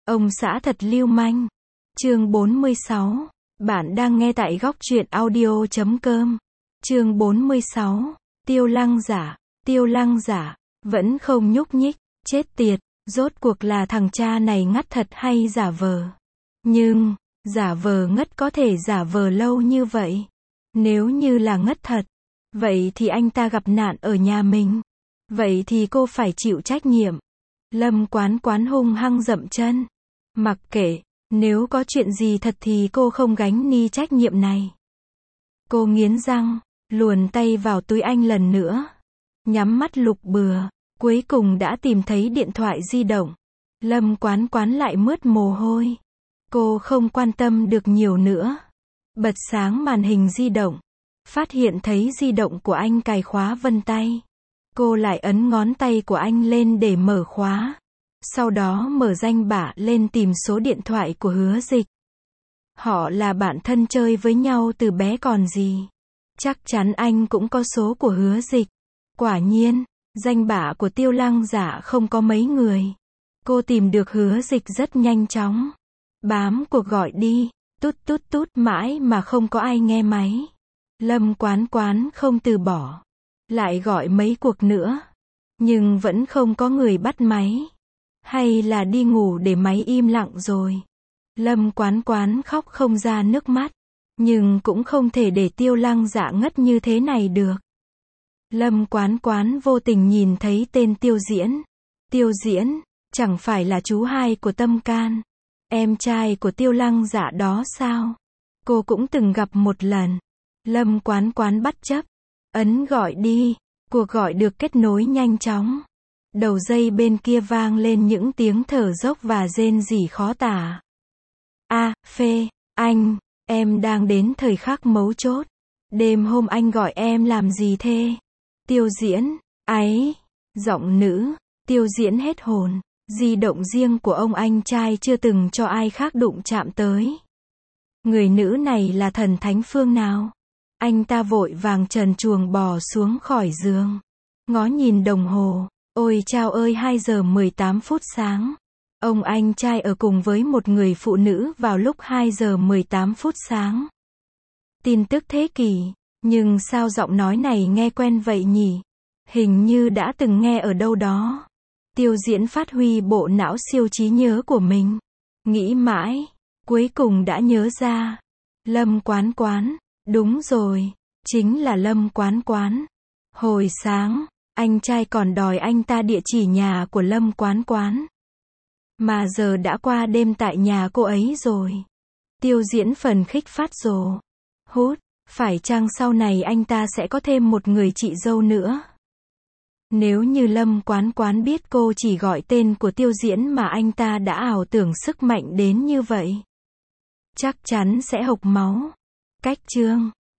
Ông xã thật lưu manh. Chương 46. Bạn đang nghe tại góc truyện audio.com. Chương 46. Tiêu Lăng giả. Tiêu Lăng giả. Vẫn không nhúc nhích. Chết tiệt. Rốt cuộc là thằng cha này ngắt thật hay giả vờ? Nhưng, giả vờ ngất có thể giả vờ lâu như vậy. Nếu như là ngất thật, vậy thì anh ta gặp nạn ở nhà mình. Vậy thì cô phải chịu trách nhiệm. Lâm Quán Quán hung hăng dậm chân. Mặc kệ, nếu có chuyện gì thật thì cô không gánh ni trách nhiệm này. Cô nghiến răng, luồn tay vào túi anh lần nữa. Nhắm mắt lục bừa, cuối cùng đã tìm thấy điện thoại di động. Lâm Quán Quán lại mướt mồ hôi. Cô không quan tâm được nhiều nữa. Bật sáng màn hình di động. Phát hiện thấy di động của anh cài khóa vân tay. Cô lại ấn ngón tay của anh lên để mở khóa. Sau đó mở danh bạ lên tìm số điện thoại của Hứa Dịch. Họ là bạn thân chơi với nhau từ bé còn gì. Chắc chắn anh cũng có số của Hứa Dịch. Quả nhiên, danh bạ của Tiêu Lăng giả không có mấy người. Cô tìm được Hứa Dịch rất nhanh chóng. Bám cuộc gọi đi, tút tút tút mãi mà không có ai nghe máy. Lâm Quán Quán không từ bỏ. Lại gọi mấy cuộc nữa. Nhưng vẫn không có người bắt máy. Hay là đi ngủ để máy im lặng rồi. Lâm Quán Quán khóc không ra nước mắt. Nhưng cũng không thể để Tiêu Lăng dạ ngất như thế này được. Lâm Quán Quán vô tình nhìn thấy tên Tiêu Diễn. Tiêu Diễn, chẳng phải là chú hai của Tâm Can, em trai của Tiêu Lăng dạ đó sao? Cô cũng từng gặp một lần. Lâm Quán Quán bắt chấp. Ấn gọi đi. Cuộc gọi được kết nối nhanh chóng. Đầu dây bên kia vang lên những tiếng thở dốc và rên rỉ khó tả. Phê, anh, em đang đến thời khắc mấu chốt. Đêm hôm anh gọi em làm gì thế? Tiêu Diễn, ấy, giọng nữ. Tiêu Diễn hết hồn. Di động riêng của ông anh trai chưa từng cho ai khác đụng chạm tới. Người nữ này là thần thánh phương nào? Anh ta vội vàng trần truồng bò xuống khỏi giường. Ngó nhìn đồng hồ. Ôi chao ơi, 2 giờ 18 phút sáng. Ông anh trai ở cùng với một người phụ nữ vào lúc 2 giờ 18 phút sáng. Tin tức thế kỷ. Nhưng sao giọng nói này nghe quen vậy nhỉ? Hình như đã từng nghe ở đâu đó. Tiêu Diễn phát huy bộ não siêu trí nhớ của mình. Nghĩ mãi. Cuối cùng đã nhớ ra. Lâm Quán Quán. Đúng rồi. Chính là Lâm Quán Quán. Hồi sáng, anh trai còn đòi anh ta địa chỉ nhà của Lâm Quán Quán. Mà giờ đã qua đêm tại nhà cô ấy rồi. Tiêu Diễn phần khích phát rồ. Hút, phải chăng sau này anh ta sẽ có thêm một người chị dâu nữa? Nếu như Lâm Quán Quán biết cô chỉ gọi tên của Tiêu Diễn mà anh ta đã ảo tưởng sức mạnh đến như vậy, chắc chắn sẽ hộc máu. Cách chương